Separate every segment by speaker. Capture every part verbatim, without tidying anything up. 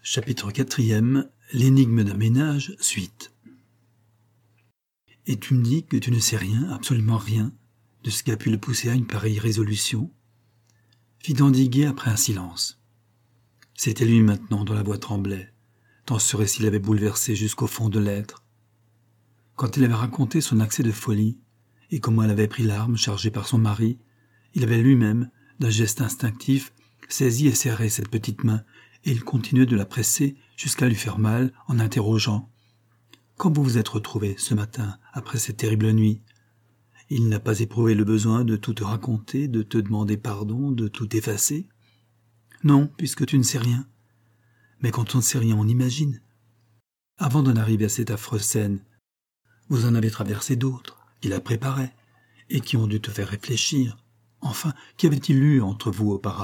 Speaker 1: Chapitre quatrième. L'énigme d'un ménage, suite. Et tu me dis que tu ne sais rien, absolument rien, de ce qui a pu le pousser à une pareille résolution, fit d'Andiguier après un silence. C'était lui maintenant dont la voix tremblait, tant ce récit l'avait bouleversé jusqu'au fond de l'être. Quand il avait raconté son accès de folie, et comment elle avait pris l'arme chargée par son mari, il avait lui-même, d'un geste instinctif, saisi et serré cette petite main, et il continuait de la presser jusqu'à lui faire mal en interrogeant « Quand vous vous êtes retrouvé ce matin, après cette terrible nuit ?» Il n'a pas éprouvé le besoin de tout te raconter, de te demander pardon, de tout effacer ? Non, puisque tu ne sais rien. Mais quand on ne sait rien, on imagine. Avant d'en arriver à cette affreuse scène, vous en avez traversé d'autres, qui la préparaient, et qui ont dû te faire réfléchir. Enfin, qu'y avait-il eu entre vous auparavant ?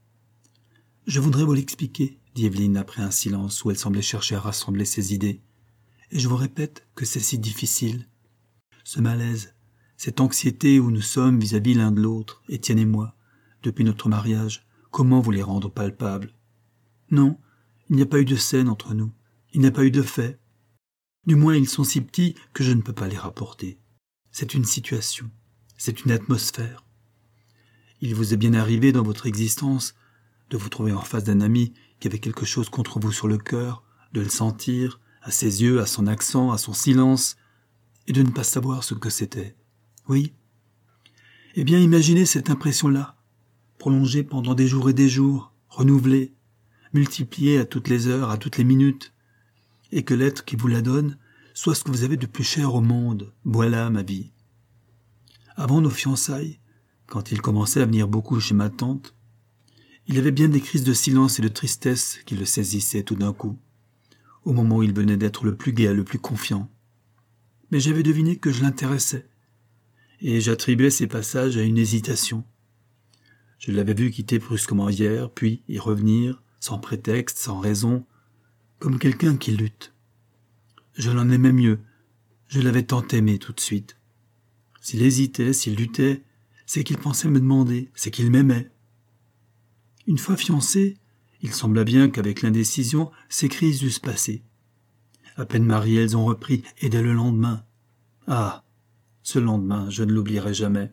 Speaker 1: Je voudrais vous l'expliquer, dit Évelyne après un silence où elle semblait chercher à rassembler ses idées. Et je vous répète que c'est si difficile. Ce malaise, cette anxiété où nous sommes vis-à-vis l'un de l'autre, Étienne et moi, depuis notre mariage, comment vous les rendre palpables ? Non, il n'y a pas eu de scène entre nous, il n'y a pas eu de fait. Du moins ils sont si petits que je ne peux pas les rapporter. C'est une situation, c'est une atmosphère. Il vous est bien arrivé dans votre existence de vous trouver en face d'un ami qui avait quelque chose contre vous sur le cœur, de le sentir, à ses yeux, à son accent, à son silence, et de ne pas savoir ce que c'était. Oui ? Eh bien, imaginez cette impression-là, prolongée pendant des jours et des jours, renouvelée, multipliée à toutes les heures, à toutes les minutes, et que l'être qui vous la donne soit ce que vous avez de plus cher au monde. Voilà ma vie. Avant nos fiançailles, quand il commençait à venir beaucoup chez ma tante, il avait bien des crises de silence et de tristesse qui le saisissaient tout d'un coup, au moment où il venait d'être le plus gai, le plus confiant. Mais j'avais deviné que je l'intéressais, et j'attribuais ces passages à une hésitation. Je l'avais vu quitter brusquement hier, puis y revenir, sans prétexte, sans raison, comme quelqu'un qui lutte. Je l'en aimais mieux, je l'avais tant aimé tout de suite. S'il hésitait, s'il luttait, c'est qu'il pensait me demander, c'est qu'il m'aimait. Une fois fiancés, il sembla bien qu'avec l'indécision, ces crises eussent passé. À peine mariées, elles ont repris, et dès le lendemain. Ah, ce lendemain, je ne l'oublierai jamais.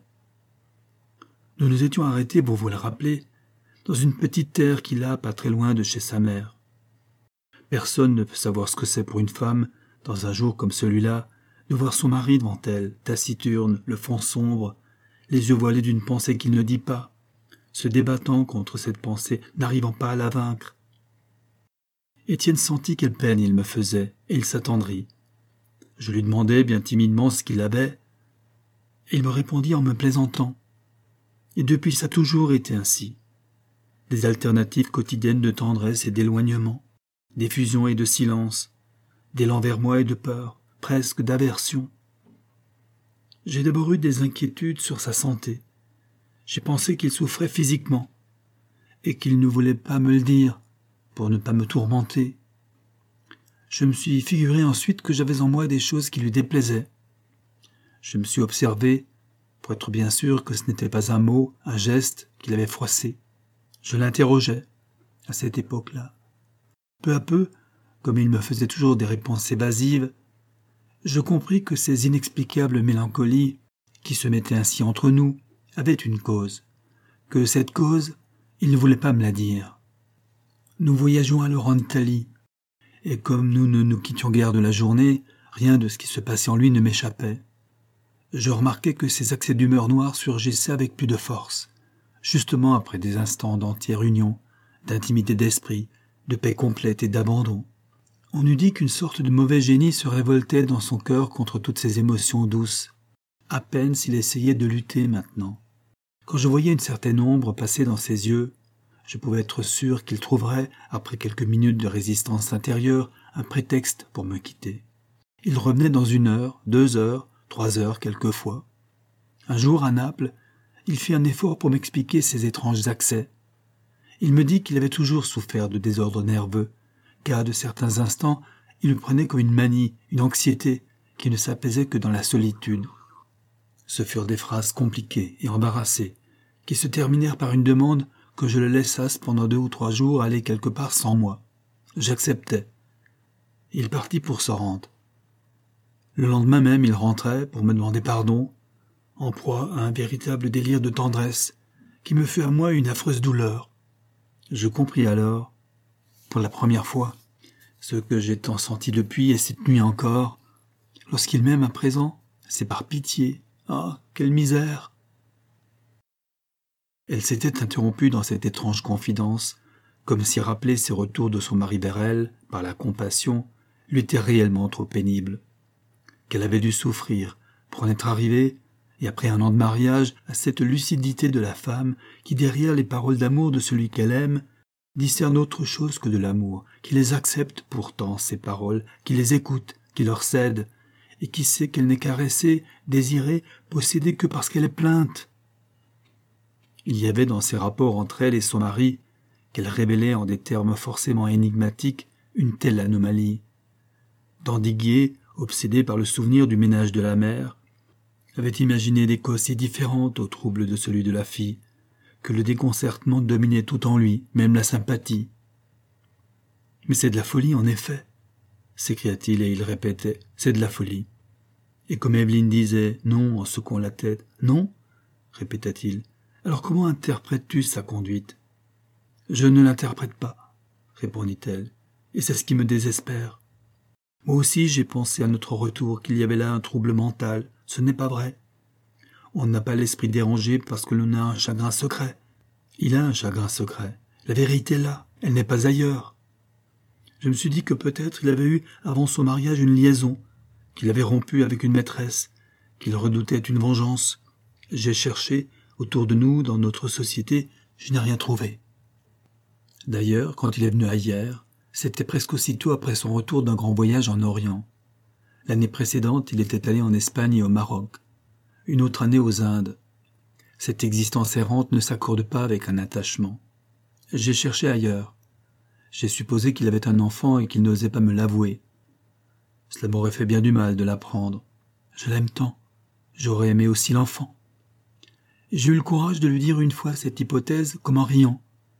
Speaker 1: Nous nous étions arrêtés, pour vous le rappeler, dans une petite terre qu'il a, pas très loin de chez sa mère. Personne ne peut savoir ce que c'est pour une femme, dans un jour comme celui-là, de voir son mari devant elle, taciturne, le front sombre, les yeux voilés d'une pensée qu'il ne dit pas, se débattant contre cette pensée, n'arrivant pas à la vaincre. Étienne sentit quelle peine il me faisait, et il s'attendrit. Je lui demandai bien timidement ce qu'il avait, et il me répondit en me plaisantant. Et depuis ça a toujours été ainsi. Des alternatives quotidiennes de tendresse et d'éloignement, d'effusion et de silence, d'élan vers moi et de peur, presque d'aversion. J'ai d'abord eu des inquiétudes sur sa santé. J'ai pensé qu'il souffrait physiquement, et qu'il ne voulait pas me le dire, pour ne pas me tourmenter. Je me suis figuré ensuite que j'avais en moi des choses qui lui déplaisaient. Je me suis observé, pour être bien sûr que ce n'était pas un mot, un geste qui l'avait froissé. Je l'interrogeais, à cette époque-là. Peu à peu, comme il me faisait toujours des réponses évasives, je compris que ces inexplicables mélancolies, qui se mettaient ainsi entre nous, avaient une cause, que cette cause, il ne voulait pas me la dire. Nous voyagions alors en Italie, et comme nous ne nous quittions guère de la journée, rien de ce qui se passait en lui ne m'échappait. Je remarquai que ces accès d'humeur noire surgissaient avec plus de force, justement après des instants d'entière union, d'intimité d'esprit, de paix complète et d'abandon. On eût dit qu'une sorte de mauvais génie se révoltait dans son cœur contre toutes ces émotions douces, à peine s'il essayait de lutter maintenant. Quand je voyais une certaine ombre passer dans ses yeux, je pouvais être sûr qu'il trouverait, après quelques minutes de résistance intérieure, un prétexte pour me quitter. Il revenait dans une heure, deux heures, trois heures quelquefois. Un jour, à Naples, il fit un effort pour m'expliquer ses étranges accès. Il me dit qu'il avait toujours souffert de désordres nerveux, qu'à de certains instants, il le prenait comme une manie, une anxiété, qui ne s'apaisait que dans la solitude. Ce furent des phrases compliquées et embarrassées, qui se terminèrent par une demande que je le laissasse pendant deux ou trois jours aller quelque part sans moi. J'acceptais. Il partit pour se rendre. Le lendemain même, il rentrait pour me demander pardon, en proie à un véritable délire de tendresse, qui me fut à moi une affreuse douleur. Je compris alors, pour la première fois, ce que j'ai tant senti depuis et cette nuit encore. Lorsqu'il m'aime à présent, c'est par pitié. Ah, quelle misère! Elle s'était interrompue dans cette étrange confidence, comme si rappeler ses retours de son mari vers elle, par la compassion, lui était réellement trop pénible. Qu'elle avait dû souffrir pour en être arrivée, et après un an de mariage, à cette lucidité de la femme qui, derrière les paroles d'amour de celui qu'elle aime, discerne autre chose que de l'amour, qui les accepte pourtant, ces paroles, qui les écoute, qui leur cède, et qui sait qu'elle n'est caressée, désirée, possédée que parce qu'elle est plainte. Il y avait dans ces rapports entre elle et son mari, qu'elle révélait en des termes forcément énigmatiques, une telle anomalie. Dandiguier, obsédé par le souvenir du ménage de la mère, avait imaginé des causes si différentes au trouble de celui de la fille, que le déconcertement dominait tout en lui, même la sympathie. « Mais c'est de la folie, en effet !» s'écria-t-il et il répétait, « c'est de la folie !» Et comme Evelyne disait « non » en secouant la tête, « non » répéta-t-il, « alors comment interprètes-tu sa conduite ?»« Je ne l'interprète pas, » répondit-elle, « et c'est ce qui me désespère. Moi aussi j'ai pensé à notre retour qu'il y avait là un trouble mental, ce n'est pas vrai. On n'a pas l'esprit dérangé parce que l'on a un chagrin secret. Il a un chagrin secret, la vérité est là, elle n'est pas ailleurs. Je me suis dit que peut-être il avait eu avant son mariage une liaison, qu'il avait rompu avec une maîtresse, qu'il redoutait une vengeance. J'ai cherché, autour de nous, dans notre société, je n'ai rien trouvé. D'ailleurs, quand il est venu à Hyères, c'était presque aussitôt après son retour d'un grand voyage en Orient. L'année précédente, il était allé en Espagne et au Maroc. Une autre année aux Indes. Cette existence errante ne s'accorde pas avec un attachement. J'ai cherché ailleurs. J'ai supposé qu'il avait un enfant et qu'il n'osait pas me l'avouer. Cela m'aurait fait bien du mal de l'apprendre. Je l'aime tant. J'aurais aimé aussi l'enfant. J'ai eu le courage de lui dire une fois cette hypothèse comme en riant.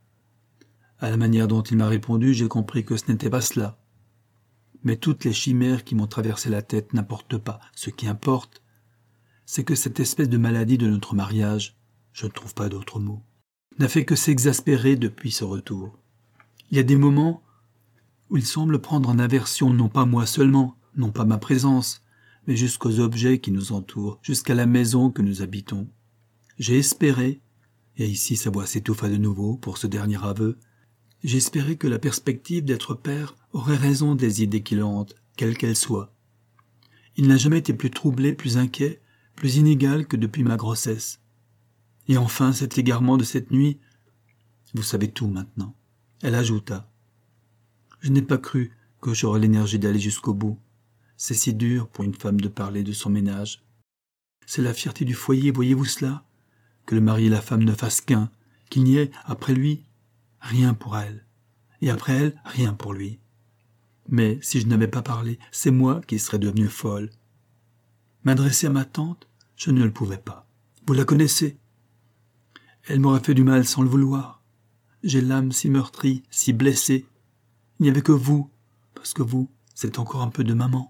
Speaker 1: À la manière dont il m'a répondu, j'ai compris que ce n'était pas cela. Mais toutes les chimères qui m'ont traversé la tête n'importent pas. Ce qui importe, c'est que cette espèce de maladie de notre mariage, je ne trouve pas d'autre mot, n'a fait que s'exaspérer depuis ce retour. Il y a des moments où il semble prendre en aversion non pas moi seulement, non pas ma présence, mais jusqu'aux objets qui nous entourent, jusqu'à la maison que nous habitons. J'ai espéré, et ici sa voix s'étouffa de nouveau pour ce dernier aveu, j'ai espéré que la perspective d'être père aurait raison des idées qui le hantent, quelles qu'elles soient. Il n'a jamais été plus troublé, plus inquiet, plus inégal que depuis ma grossesse. Et enfin, cet égarement de cette nuit, vous savez tout maintenant. Elle ajouta. Je n'ai pas cru que j'aurais l'énergie d'aller jusqu'au bout. C'est si dur pour une femme de parler de son ménage. C'est la fierté du foyer, voyez-vous cela? Que le mari et la femme ne fassent qu'un, qu'il n'y ait, après lui, rien pour elle. Et après elle, rien pour lui. Mais si je n'avais pas parlé, c'est moi qui serais devenue folle. M'adresser à ma tante, je ne le pouvais pas. Vous la connaissez. Elle m'aurait fait du mal sans le vouloir. J'ai l'âme si meurtrie, si blessée. Il n'y avait que vous, parce que vous, c'est encore un peu de maman.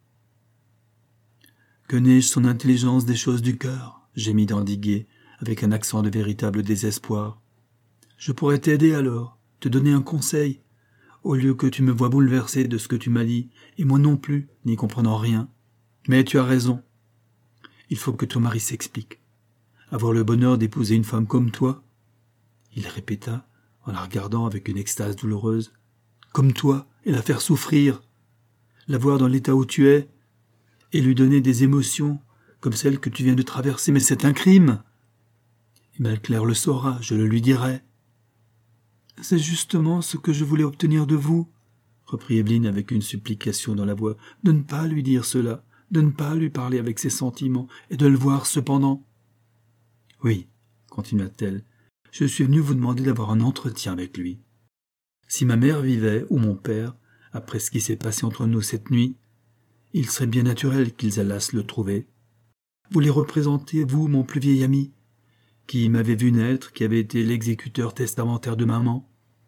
Speaker 1: Que n'ai-je son intelligence des choses du cœur, gémit Dandiguier, avec un accent de véritable désespoir. Je pourrais t'aider alors, te donner un conseil, au lieu que tu me vois bouleversé de ce que tu m'as dit, et moi non plus, n'y comprenant rien. Mais tu as raison. Il faut que ton mari s'explique. Avoir le bonheur d'épouser une femme comme toi, il répéta, en la regardant avec une extase douloureuse, comme toi, et la faire souffrir, la voir dans l'état où tu es, et lui donner des émotions comme celles que tu viens de traverser, mais c'est un crime. Et bien Claire le saura, je le lui dirai. C'est justement ce que je voulais obtenir de vous, reprit Evelyne avec une supplication dans la voix, de ne pas lui dire cela, de ne pas lui parler avec ses sentiments, et de le voir cependant. Oui, continua-t-elle, je suis venue vous demander d'avoir un entretien avec lui. Si ma mère vivait, ou mon père, après ce qui s'est passé entre nous cette nuit, il serait bien naturel qu'ils allassent le trouver. Vous les représentez, vous, mon plus vieil ami, qui m'avez vu naître, qui avait été l'exécuteur testamentaire de maman,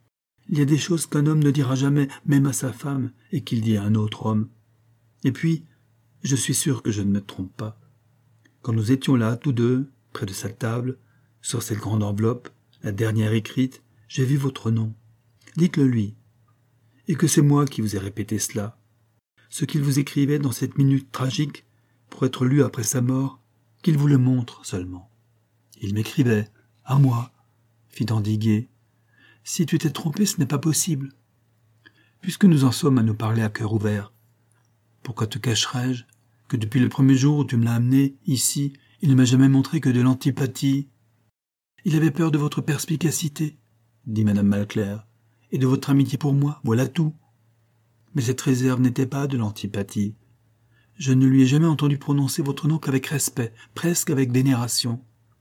Speaker 1: Il y a des choses qu'un homme ne dira jamais, même à sa femme, et qu'il dit à un autre homme. Et puis, je suis sûr que je ne me trompe pas. Quand nous étions là, tous deux, près de cette table, sur cette grande enveloppe, la dernière écrite, j'ai vu votre nom. Dites-le lui. Et que c'est moi qui vous ai répété cela. Ce qu'il vous écrivait dans cette minute tragique, pour être lu après sa mort, qu'il vous le montre seulement. Il m'écrivait, à moi, fit Dandiguier. Si tu t'es trompé, ce n'est pas possible. Puisque nous en sommes à nous parler à cœur ouvert, pourquoi te cacherais-je que depuis le premier jour où tu me l'as amené ici, il ne m'a jamais montré que de l'antipathie? Il avait peur de votre perspicacité, dit madame Malclair, et de votre amitié pour moi, voilà tout. Mais cette réserve n'était pas de l'antipathie. Je ne lui ai jamais entendu prononcer votre nom qu'avec respect, presque avec vénération.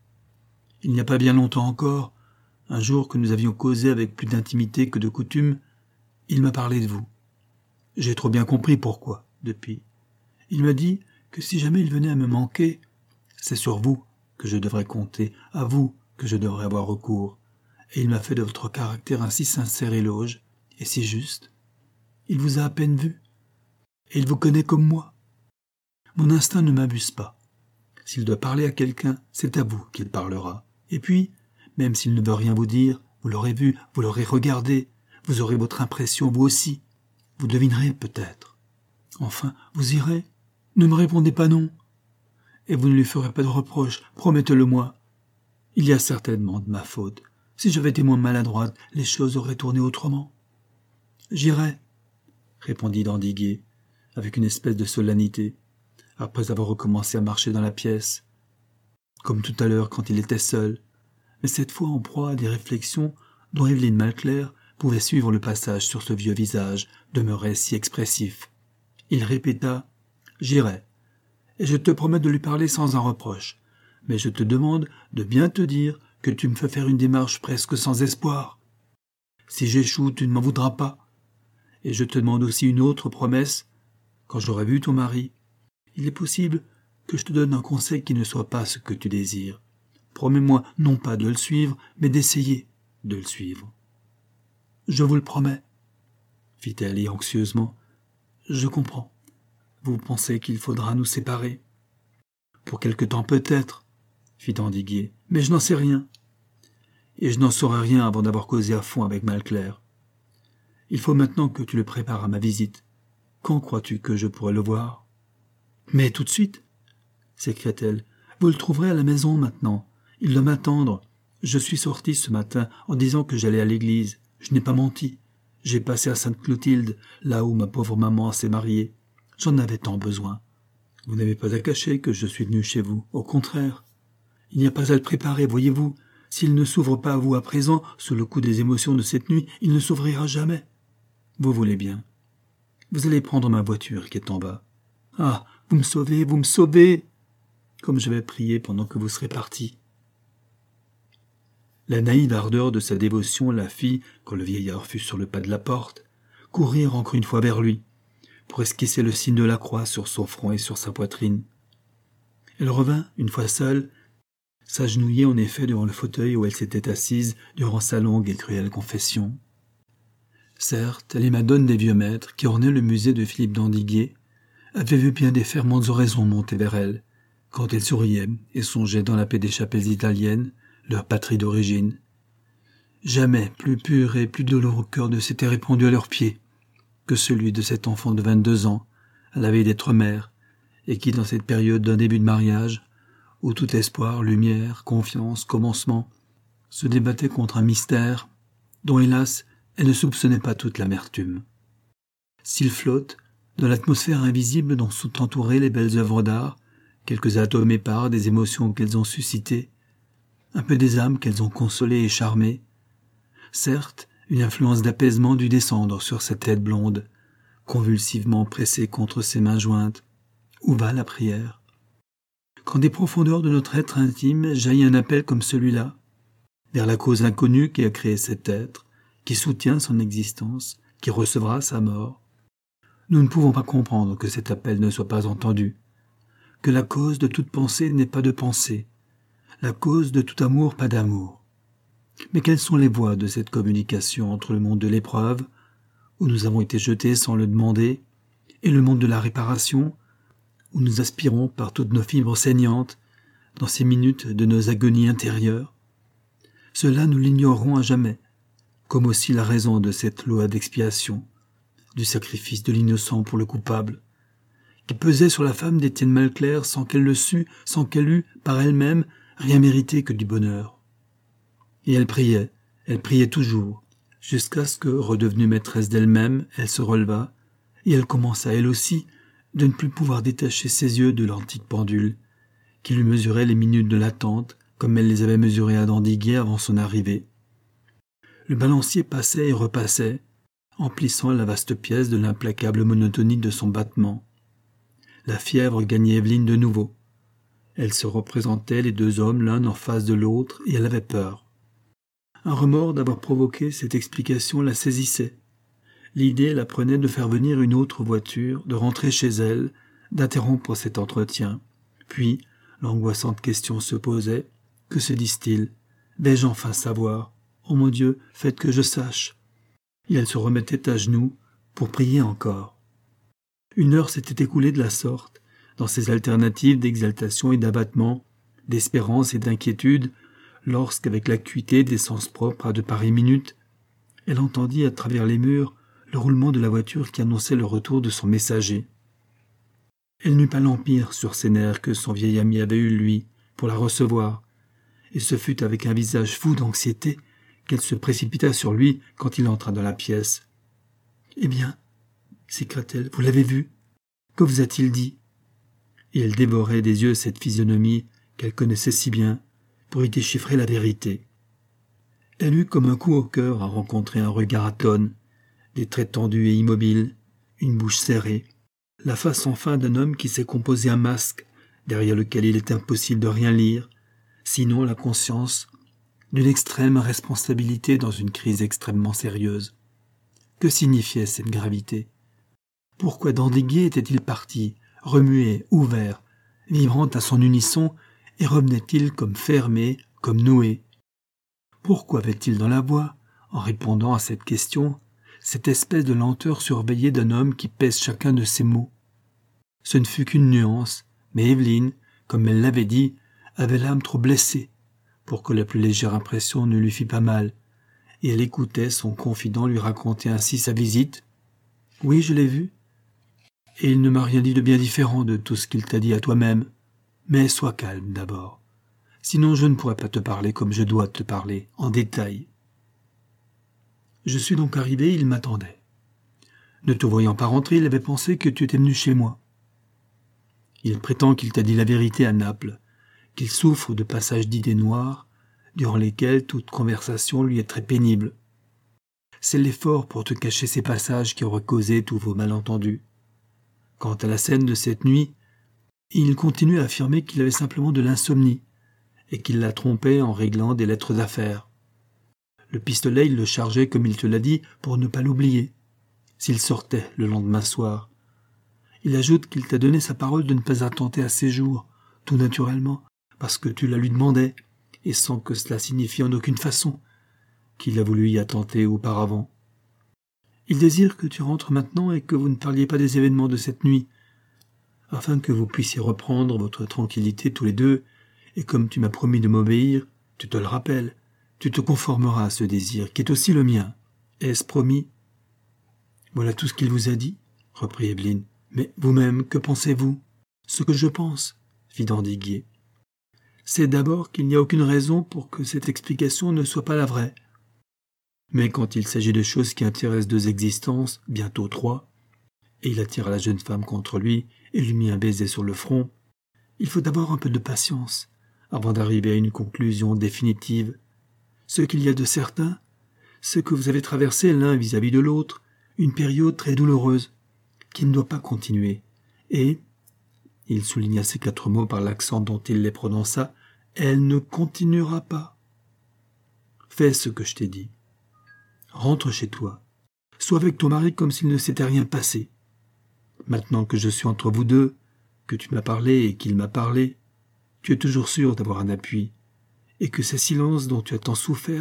Speaker 1: Il n'y a pas bien longtemps encore, un jour que nous avions causé avec plus d'intimité que de coutume, il m'a parlé de vous. J'ai trop bien compris pourquoi, depuis. Il m'a dit que si jamais il venait à me manquer, c'est sur vous que je devrais compter, à vous que je devrais avoir recours. Et il m'a fait de votre caractère un si sincère éloge, et si juste. Il vous a à peine vu, et il vous connaît comme moi. Mon instinct ne m'abuse pas. S'il doit parler à quelqu'un, c'est à vous qu'il parlera. Et puis, même s'il ne veut rien vous dire, vous l'aurez vu, vous l'aurez regardé, vous aurez votre impression, vous aussi. Vous devinerez peut-être. Enfin, vous irez. Ne me répondez pas non. Et vous ne lui ferez pas de reproche, promettez-le-moi. Il y a certainement de ma faute. Si j'avais été moins maladroite, les choses auraient tourné autrement. J'irai, répondit Dandiguier, avec une espèce de solennité, après avoir recommencé à marcher dans la pièce, comme tout à l'heure quand il était seul, mais cette fois en proie à des réflexions dont Évelyne Malclair pouvait suivre le passage sur ce vieux visage, demeuré si expressif. Il répéta « J'irai, et je te promets de lui parler sans un reproche, mais je te demande de bien te dire que tu me fais faire une démarche presque sans espoir. Si j'échoue, tu ne m'en voudras pas. Et je te demande aussi une autre promesse. Quand j'aurai vu ton mari, il est possible que je te donne un conseil qui ne soit pas ce que tu désires. Promets-moi non pas de le suivre, mais d'essayer de le suivre. »« Je vous le promets, » fit-elle anxieusement. « Je comprends. Vous pensez qu'il faudra nous séparer. »« Pour quelque temps peut-être, » fit Dandiguier, « mais je n'en sais rien. Et je n'en saurai rien avant d'avoir causé à fond avec Malclair. Il faut maintenant que tu le prépares à ma visite. Quand crois-tu que je pourrai le voir ? » ?»« Mais tout de suite, » s'écria-t-elle. « Vous le trouverez à la maison maintenant. Il doit m'attendre. Je suis sortie ce matin en disant que j'allais à l'église. Je n'ai pas menti. J'ai passé à Sainte-Clotilde, là où ma pauvre maman s'est mariée. J'en avais tant besoin. Vous n'avez pas à cacher que je suis venu chez vous. Au contraire. Il n'y a pas à le préparer, voyez-vous. S'il ne s'ouvre pas à vous à présent, sous le coup des émotions de cette nuit, il ne s'ouvrira jamais. Vous voulez bien. Vous allez prendre ma voiture qui est en bas. Ah, vous me sauvez, vous me sauvez, comme je vais prier pendant que vous serez partis. » La naïve ardeur de sa dévotion la fit, quand le vieillard fut sur le pas de la porte, courir encore une fois vers lui, pour esquisser le signe de la croix sur son front et sur sa poitrine. Elle revint, une fois seule, s'agenouiller en effet devant le fauteuil où elle s'était assise durant sa longue et cruelle confession. Certes, les madones des vieux maîtres, qui ornaient le musée de Philippe Dandiguier, avaient vu bien des ferventes oraisons monter vers elle, quand elle souriait et songeait dans la paix des chapelles italiennes, leur patrie d'origine. Jamais plus pur et plus douloureux cœur ne s'était répandu à leurs pieds que celui de cet enfant de vingt-deux ans, à la veille d'être mère, et qui, dans cette période d'un début de mariage, où tout espoir, lumière, confiance, commencement, se débattait contre un mystère dont, hélas, elle ne soupçonnait pas toute l'amertume. S'il flotte, dans l'atmosphère invisible dont sont entourées les belles œuvres d'art, quelques atomes épars des émotions qu'elles ont suscitées, un peu des âmes qu'elles ont consolées et charmées. Certes, une influence d'apaisement dut descendre sur cette tête blonde, convulsivement pressée contre ses mains jointes. Où va la prière ? Quand des profondeurs de notre être intime jaillit un appel comme celui-là, vers la cause inconnue qui a créé cet être, qui soutient son existence, qui recevra sa mort, nous ne pouvons pas comprendre que cet appel ne soit pas entendu, que la cause de toute pensée n'est pas de pensée, la cause de tout amour pas d'amour. Mais quelles sont les voies de cette communication entre le monde de l'épreuve, où nous avons été jetés sans le demander, et le monde de la réparation, où nous aspirons par toutes nos fibres saignantes, dans ces minutes de nos agonies intérieures? Cela nous l'ignorerons à jamais, comme aussi la raison de cette loi d'expiation, du sacrifice de l'innocent pour le coupable, qui pesait sur la femme d'Étienne Malclair sans qu'elle le sût, sans qu'elle eût, par elle-même, rien mérité que du bonheur. Et elle priait, elle priait toujours, jusqu'à ce que, redevenue maîtresse d'elle-même, elle se releva, et elle commença, elle aussi, de ne plus pouvoir détacher ses yeux de l'antique pendule, qui lui mesurait les minutes de l'attente, comme elle les avait mesurées à Dandiguier avant son arrivée. Le balancier passait et repassait, emplissant la vaste pièce de l'implacable monotonie de son battement. La fièvre gagnait Evelyne de nouveau. Elle se représentait les deux hommes l'un en face de l'autre, et elle avait peur. Un remords d'avoir provoqué cette explication la saisissait. L'idée la prenait de faire venir une autre voiture, de rentrer chez elle, d'interrompre cet entretien. Puis, l'angoissante question se posait. Que se disent-ils? Vais-je enfin savoir? Oh mon Dieu, faites que je sache. Et elle se remettait à genoux pour prier encore. Une heure s'était écoulée de la sorte, dans ces alternatives d'exaltation et d'abattement, d'espérance et d'inquiétude, lorsqu'avec l'acuité des sens propres à de pareilles minutes, elle entendit à travers les murs le roulement de la voiture qui annonçait le retour de son messager. Elle n'eut pas l'empire sur ses nerfs que son vieil ami avait eu, lui, pour la recevoir, et ce fut avec un visage fou d'anxiété qu'elle se précipita sur lui quand il entra dans la pièce. « Eh bien, s'écria-t-elle, vous l'avez vu? Que vous a-t-il dit ?» Et elle dévorait des yeux cette physionomie qu'elle connaissait si bien pour y déchiffrer la vérité. Elle eut comme un coup au cœur à rencontrer un regard atone, des traits tendus et immobiles, une bouche serrée, la face enfin d'un homme qui s'est composé un masque derrière lequel il est impossible de rien lire, sinon la conscience d'une extrême responsabilité dans une crise extrêmement sérieuse. Que signifiait cette gravité? Pourquoi Dandiguier était-il parti, remué, ouvert, vibrant à son unisson, et revenait-il comme fermé, comme noué? Pourquoi avait-il dans la voix, en répondant à cette question, cette espèce de lenteur surveillée d'un homme qui pèse chacun de ses mots? Ce ne fut qu'une nuance, mais Evelyne, comme elle l'avait dit, avait l'âme trop blessée pour que la plus légère impression ne lui fît pas mal, et elle écoutait son confident lui raconter ainsi sa visite. « Oui, je l'ai vu, et il ne m'a rien dit de bien différent de tout ce qu'il t'a dit à toi-même. Mais sois calme d'abord, sinon je ne pourrai pas te parler comme je dois te parler, en détail. » Je suis donc arrivé, il m'attendait. Ne te voyant pas rentrer, il avait pensé que tu étais venu chez moi. Il prétend qu'il t'a dit la vérité à Naples, qu'il souffre de passages d'idées noires, durant lesquels toute conversation lui est très pénible. C'est l'effort pour te cacher ces passages qui auraient causé tous vos malentendus. Quant à la scène de cette nuit, il continue à affirmer qu'il avait simplement de l'insomnie, et qu'il la trompait en réglant des lettres d'affaires. Le pistolet, il le chargeait, comme il te l'a dit, pour ne pas l'oublier, s'il sortait le lendemain soir. Il ajoute qu'il t'a donné sa parole de ne pas attenter à ses jours, tout naturellement, parce que tu la lui demandais, et sans que cela signifie en aucune façon qu'il a voulu y attenter auparavant. Il désire que tu rentres maintenant et que vous ne parliez pas des événements de cette nuit, afin que vous puissiez reprendre votre tranquillité tous les deux, et comme tu m'as promis de m'obéir, tu te le rappelles, tu te conformeras à ce désir, qui est aussi le mien. Est-ce promis? Voilà tout ce qu'il vous a dit, reprit Evelyne. Mais vous-même, que pensez-vous? Ce que je pense, fit Dandiguier, c'est d'abord qu'il n'y a aucune raison pour que cette explication ne soit pas la vraie. Mais quand il s'agit de choses qui intéressent deux existences, bientôt trois, et il attira la jeune femme contre lui et lui mit un baiser sur le front, il faut d'abord un peu de patience avant d'arriver à une conclusion définitive. Ce qu'il y a de certain, c'est que vous avez traversé l'un vis-à-vis de l'autre une période très douloureuse, qui ne doit pas continuer, et, il souligna ces quatre mots par l'accent dont il les prononça, elle ne continuera pas. Fais ce que je t'ai dit. Rentre chez toi. Sois avec ton mari comme s'il ne s'était rien passé. Maintenant que je suis entre vous deux, que tu m'as parlé et qu'il m'a parlé, tu es toujours sûr d'avoir un appui, et que ces silences dont tu as tant souffert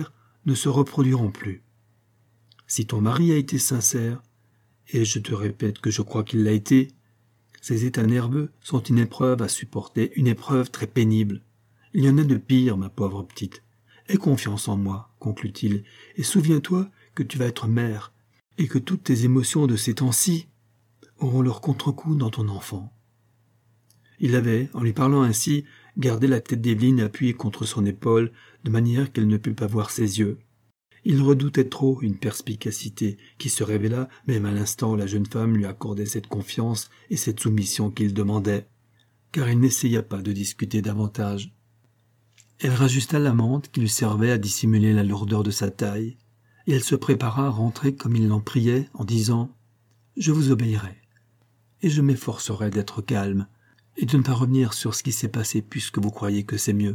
Speaker 1: ne se reproduiront plus. Si ton mari a été sincère, et je te répète que je crois qu'il l'a été, ces états nerveux sont une épreuve à supporter, une épreuve très pénible. Il y en a de pire, ma pauvre petite. Aie confiance en moi, conclut-il, et souviens-toi que tu vas être mère, et que toutes tes émotions de ces temps-ci auront leur contre-coup dans ton enfant. Il avait, en lui parlant ainsi, gardé la tête d'Evelyne appuyée contre son épaule, de manière qu'elle ne pût pas voir ses yeux. Il redoutait trop une perspicacité qui se révéla, même à l'instant où la jeune femme lui accordait cette confiance et cette soumission qu'il demandait, car il n'essaya pas de discuter davantage. Elle rajusta la mante qui lui servait à dissimuler la lourdeur de sa taille, et elle se prépara à rentrer comme il l'en priait, en disant « Je vous obéirai, et je m'efforcerai d'être calme, et de ne pas revenir sur ce qui s'est passé puisque vous croyez que c'est mieux. »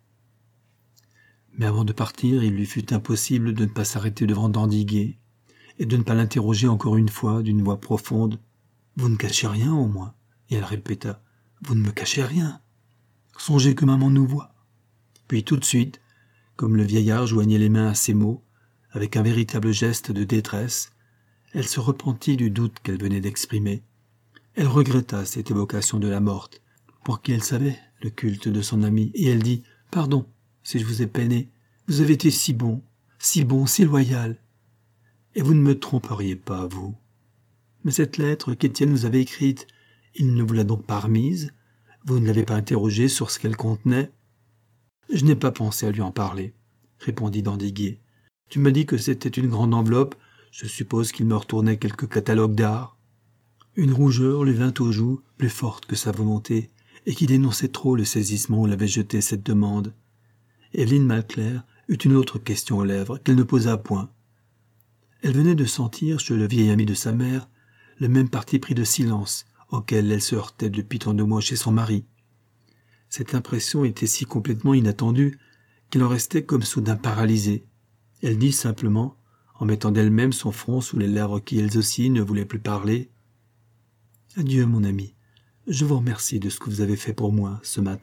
Speaker 1: Mais avant de partir, il lui fut impossible de ne pas s'arrêter devant d'Andiguier et de ne pas l'interroger encore une fois d'une voix profonde. « Vous ne cachez rien, au moins ?» Et elle répéta. « Vous ne me cachez rien. Songez que maman nous voit. » Puis tout de suite, comme le vieillard joignait les mains à ces mots, avec un véritable geste de détresse, elle se repentit du doute qu'elle venait d'exprimer. Elle regretta cette évocation de la morte, pour qui elle savait le culte de son ami, et elle dit « Pardon, si je vous ai peiné, vous avez été si bon, si bon, si loyal. Et vous ne me tromperiez pas, vous. Mais cette lettre qu'Étienne vous avait écrite, il ne vous l'a donc pas remise? Vous ne l'avez pas interrogée sur ce qu'elle contenait? » « Je n'ai pas pensé à lui en parler, » répondit d'Andiguier. « Tu m'as dit que c'était une grande enveloppe, je suppose qu'il me retournait quelques catalogues d'art. » Une rougeur lui vint aux joues, plus forte que sa volonté, et qui dénonçait trop le saisissement où l'avait jeté cette demande. Evelyne Malclair eut une autre question aux lèvres qu'elle ne posa point. Elle venait de sentir, chez le vieil ami de sa mère, le même parti pris de silence auquel elle se heurtait depuis tant de mois chez son mari. Cette impression était si complètement inattendue qu'elle en restait comme soudain paralysée. Elle dit simplement, en mettant d'elle-même son front sous les lèvres qui elles aussi ne voulaient plus parler, « Adieu, mon ami, je vous remercie de ce que vous avez fait pour moi ce matin. »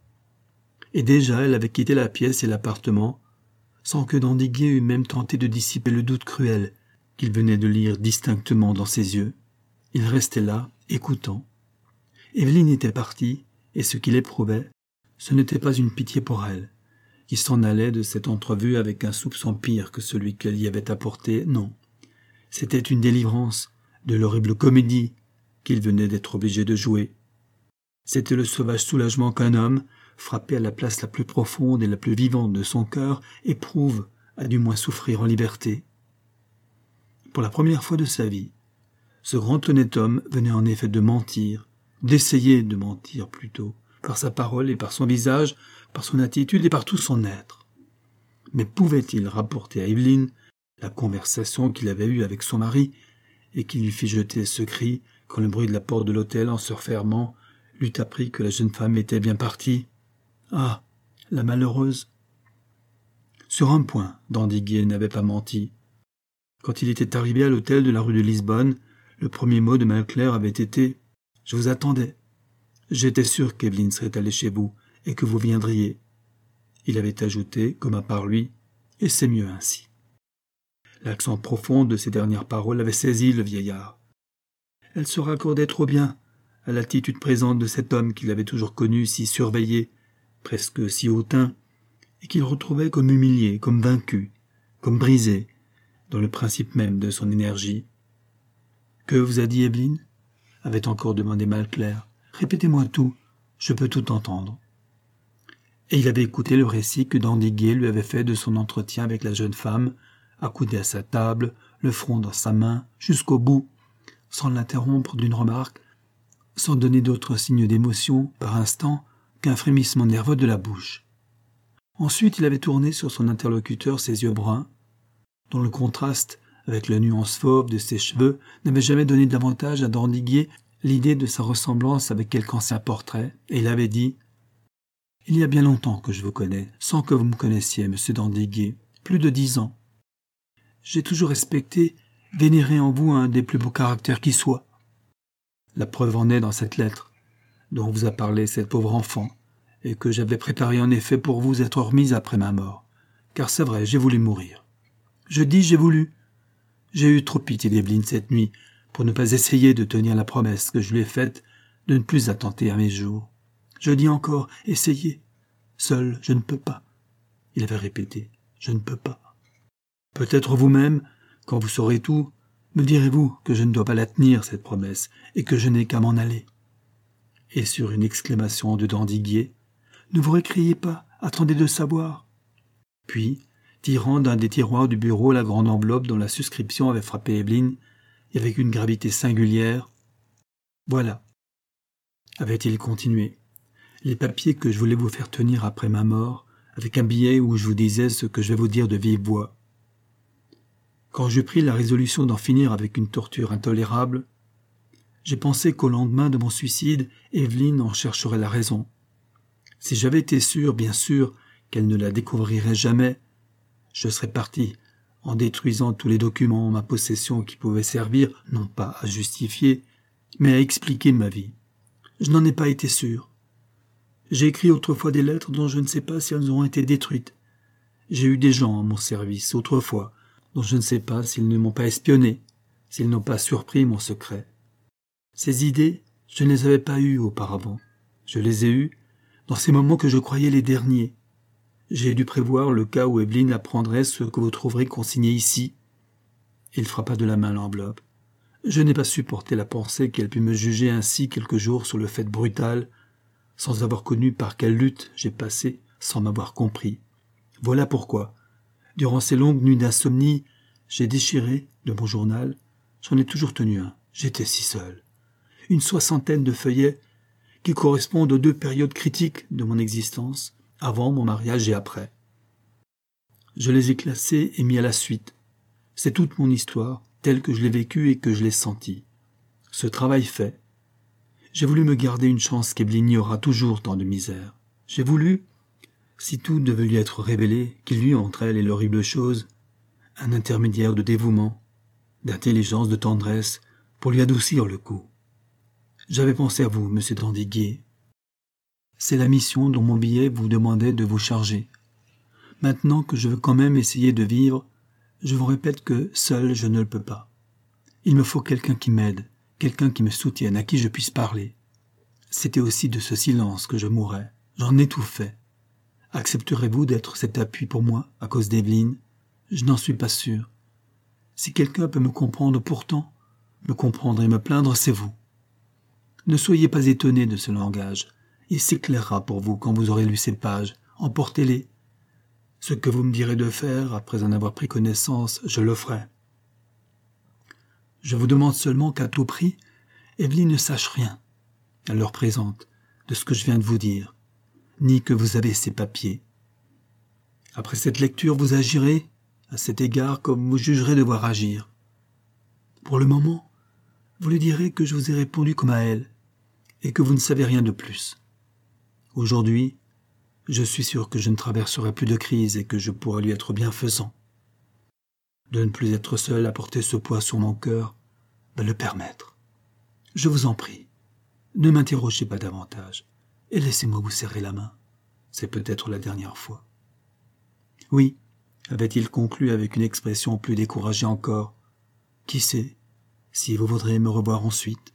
Speaker 1: Et déjà elle avait quitté la pièce et l'appartement, sans que d'Andiguier eût même tenté de dissiper le doute cruel qu'il venait de lire distinctement dans ses yeux. Il restait là, écoutant. Evelyne était partie, et ce qu'il éprouvait, ce n'était pas une pitié pour elle, qui s'en allait de cette entrevue avec un soupçon pire que celui qu'elle y avait apporté, non. C'était une délivrance de l'horrible comédie qu'il venait d'être obligé de jouer. C'était le sauvage soulagement qu'un homme, frappé à la place la plus profonde et la plus vivante de son cœur, éprouve à du moins souffrir en liberté. Pour la première fois de sa vie, ce grand honnête homme venait en effet de mentir, d'essayer de mentir plutôt, par sa parole et par son visage, par son attitude et par tout son être. Mais pouvait-il rapporter à Evelyne la conversation qu'il avait eue avec son mari et qui lui fit jeter ce cri quand le bruit de la porte de l'hôtel, en se refermant, l'eut appris que la jeune femme était bien partie? Ah, la malheureuse! Sur un point, d'Andiguier n'avait pas menti. Quand il était arrivé à l'hôtel de la rue de Lisbonne, le premier mot de Malclair avait été « Je vous attendais. J'étais sûr qu'Evelyne serait allée chez vous et que vous viendriez. » Il avait ajouté, comme à part lui, « Et c'est mieux ainsi. » L'accent profond de ces dernières paroles avait saisi le vieillard. Elle se raccordait trop bien à l'attitude présente de cet homme qu'il avait toujours connu si surveillé, presque si hautain, et qu'il retrouvait comme humilié, comme vaincu, comme brisé, dans le principe même de son énergie. « Que vous a dit Evelyne ?» avait encore demandé Malclair. « Répétez-moi tout, je peux tout entendre. » Et il avait écouté le récit que d'Andiguier lui avait fait de son entretien avec la jeune femme, accoudé à sa table, le front dans sa main, jusqu'au bout, sans l'interrompre d'une remarque, sans donner d'autres signes d'émotion, par instant, qu'un frémissement nerveux de la bouche. Ensuite, il avait tourné sur son interlocuteur ses yeux bruns, dont le contraste avec la nuance fauve de ses cheveux n'avait jamais donné davantage à d'Andiguier l'idée de sa ressemblance avec quelque ancien portrait, et il avait dit « Il y a bien longtemps que je vous connais, sans que vous me connaissiez, monsieur d'Andiguier, plus de dix ans. J'ai toujours respecté, vénéré en vous un des plus beaux caractères qui soit. La preuve en est dans cette lettre, dont vous a parlé cette pauvre enfant, et que j'avais préparée en effet pour vous être remise après ma mort, car c'est vrai, j'ai voulu mourir. Je dis j'ai voulu. J'ai eu trop pitié d'Evelyne cette nuit pour ne pas essayer de tenir la promesse que je lui ai faite de ne plus attenter à mes jours. Je dis encore, essayez. Seul, je ne peux pas. Il avait répété, je ne peux pas. Peut-être vous-même, quand vous saurez tout, me direz-vous que je ne dois pas la tenir, cette promesse, et que je n'ai qu'à m'en aller. Et sur une exclamation de Dandiguier, ne vous récriez pas, attendez de savoir. Puis, tirant d'un des tiroirs du bureau la grande enveloppe dont la suscription avait frappé Evelyne, et avec une gravité singulière, « Voilà », avait-il continué, « les papiers que je voulais vous faire tenir après ma mort, avec un billet où je vous disais ce que je vais vous dire de vive voix. Quand j'eus pris la résolution d'en finir avec une torture intolérable, j'ai pensé qu'au lendemain de mon suicide, Evelyne en chercherait la raison. Si j'avais été sûr, bien sûr, qu'elle ne la découvrirait jamais, je serais parti, en détruisant tous les documents en ma possession qui pouvaient servir, non pas à justifier, mais à expliquer ma vie. Je n'en ai pas été sûr. J'ai écrit autrefois des lettres dont je ne sais pas si elles auront été détruites. J'ai eu des gens à mon service, autrefois, dont je ne sais pas s'ils ne m'ont pas espionné, s'ils n'ont pas surpris mon secret. Ces idées, je ne les avais pas eues auparavant. Je les ai eues dans ces moments que je croyais les derniers. J'ai dû prévoir le cas où Evelyne apprendrait ce que vous trouverez consigné ici. Il frappa de la main l'enveloppe. Je n'ai pas supporté la pensée qu'elle pût me juger ainsi quelques jours sur le fait brutal, sans avoir connu par quelle lutte j'ai passé, sans m'avoir compris. Voilà pourquoi, durant ces longues nuits d'insomnie, j'ai déchiré de mon journal, j'en ai toujours tenu un, j'étais si seul, une soixantaine de feuillets qui correspondent aux deux périodes critiques de mon existence, avant mon mariage et après. Je les ai classés et mis à la suite. C'est toute mon histoire, telle que je l'ai vécue et que je l'ai sentie. Ce travail fait, j'ai voulu me garder une chance qu'Evelyne y aura toujours tant de misère. J'ai voulu, si tout devait lui être révélé, qu'il y eût entre elle et l'horrible chose, un intermédiaire de dévouement, d'intelligence, de tendresse, pour lui adoucir le coup. J'avais pensé à vous, monsieur Dandiguier. C'est la mission dont mon billet vous demandait de vous charger. Maintenant que je veux quand même essayer de vivre, je vous répète que seul je ne le peux pas. Il me faut quelqu'un qui m'aide, quelqu'un qui me soutienne, à qui je puisse parler. C'était aussi de ce silence que je mourrais. J'en étouffais. Accepterez-vous d'être cet appui pour moi, à cause d'Evelyne? Je n'en suis pas sûr. Si quelqu'un peut me comprendre pourtant, me comprendre et me plaindre, c'est vous. Ne soyez pas étonnés de ce langage. Il s'éclairera pour vous quand vous aurez lu ces pages. Emportez-les. Ce que vous me direz de faire, après en avoir pris connaissance, je le ferai. Je vous demande seulement qu'à tout prix, Evelyne ne sache rien, à l'heure présente, de ce que je viens de vous dire, ni que vous avez ces papiers. Après cette lecture, vous agirez, à cet égard, comme vous jugerez devoir agir. Pour le moment, vous lui direz que je vous ai répondu comme à elle, et que vous ne savez rien de plus. Aujourd'hui, je suis sûr que je ne traverserai plus de crise et que je pourrai lui être bienfaisant. De ne plus être seul à porter ce poids sur mon cœur, va le permettre. Je vous en prie, ne m'interrogez pas davantage, et laissez-moi vous serrer la main. C'est peut-être la dernière fois. Oui, avait-il conclu avec une expression plus découragée encore, qui sait si vous voudrez me revoir ensuite.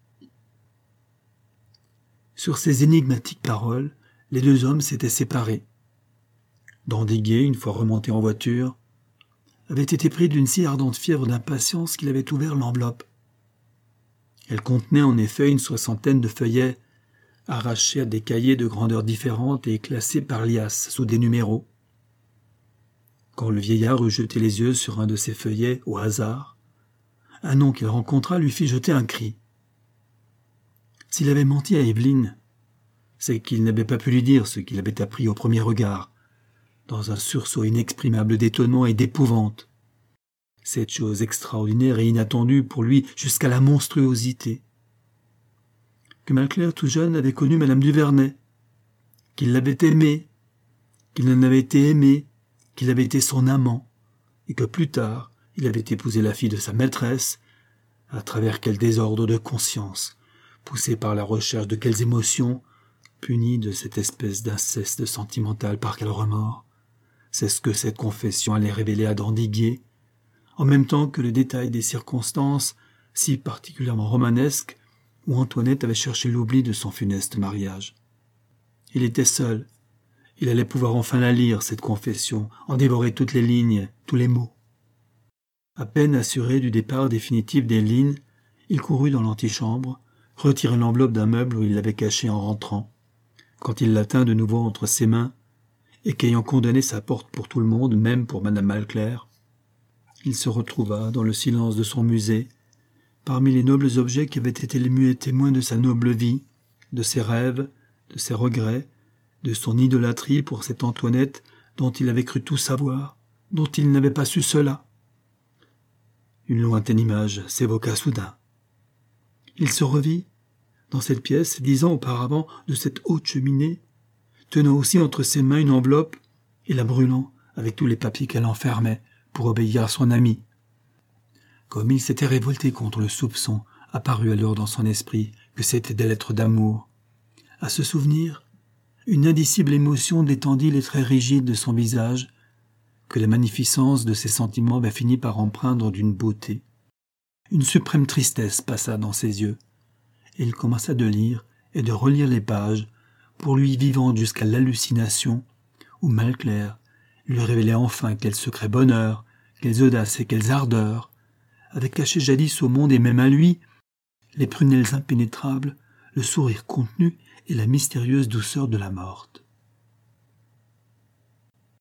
Speaker 1: Sur ces énigmatiques paroles, les deux hommes s'étaient séparés. Dandiguier, une fois remonté en voiture, avait été pris d'une si ardente fièvre d'impatience qu'il avait ouvert l'enveloppe. Elle contenait en effet une soixantaine de feuillets arrachés à des cahiers de grandeurs différentes et classés par liasses sous des numéros. Quand le vieillard eut jeté les yeux sur un de ces feuillets au hasard, un nom qu'il rencontra lui fit jeter un cri. S'il avait menti à Evelyne, c'est qu'il n'avait pas pu lui dire ce qu'il avait appris au premier regard, dans un sursaut inexprimable d'étonnement et d'épouvante. Cette chose extraordinaire et inattendue pour lui jusqu'à la monstruosité. Que Malclair tout jeune avait connu Madame Duvernay, qu'il l'avait aimée, qu'il en avait été aimé, qu'il avait été son amant, et que plus tard il avait épousé la fille de sa maîtresse, à travers quel désordre de conscience, poussé par la recherche de quelles émotions, puni de cette espèce d'inceste sentimental par quel remords, C'est ce que cette confession allait révéler à Dandiguier, en même temps que le détail des circonstances si particulièrement romanesques où Antoinette avait cherché l'oubli de son funeste mariage. Il était seul. Il allait pouvoir enfin la lire, cette confession, en dévorer toutes les lignes, tous les mots. À peine assuré du départ définitif d'Héline, il courut dans l'antichambre, retirait l'enveloppe d'un meuble où il l'avait cachée en rentrant. Quand il la tint de nouveau entre ses mains, et qu'ayant condamné sa porte pour tout le monde, même pour madame Malclair, il se retrouva dans le silence de son musée, parmi les nobles objets qui avaient été les muets témoins de sa noble vie, de ses rêves, de ses regrets, de son idolâtrie pour cette Antoinette dont il avait cru tout savoir, dont il n'avait pas su cela. Une lointaine image s'évoqua soudain. Il se revit dans cette pièce, dix ans auparavant, de cette haute cheminée, tenant aussi entre ses mains une enveloppe et la brûlant avec tous les papiers qu'elle enfermait pour obéir à son ami. Comme il s'était révolté contre le soupçon apparu alors dans son esprit que c'était des lettres d'amour, à ce souvenir, une indicible émotion détendit les traits rigides de son visage, que la magnificence de ses sentiments avait fini par empreindre d'une beauté. Une suprême tristesse passa dans ses yeux, et il commença de lire et de relire les pages, pour lui vivant jusqu'à l'hallucination, où Malclair lui révélait enfin quel secret bonheur, quelles audaces et quelles ardeurs avaient caché jadis au monde et même à lui les prunelles impénétrables, le sourire contenu et la mystérieuse douceur de la morte.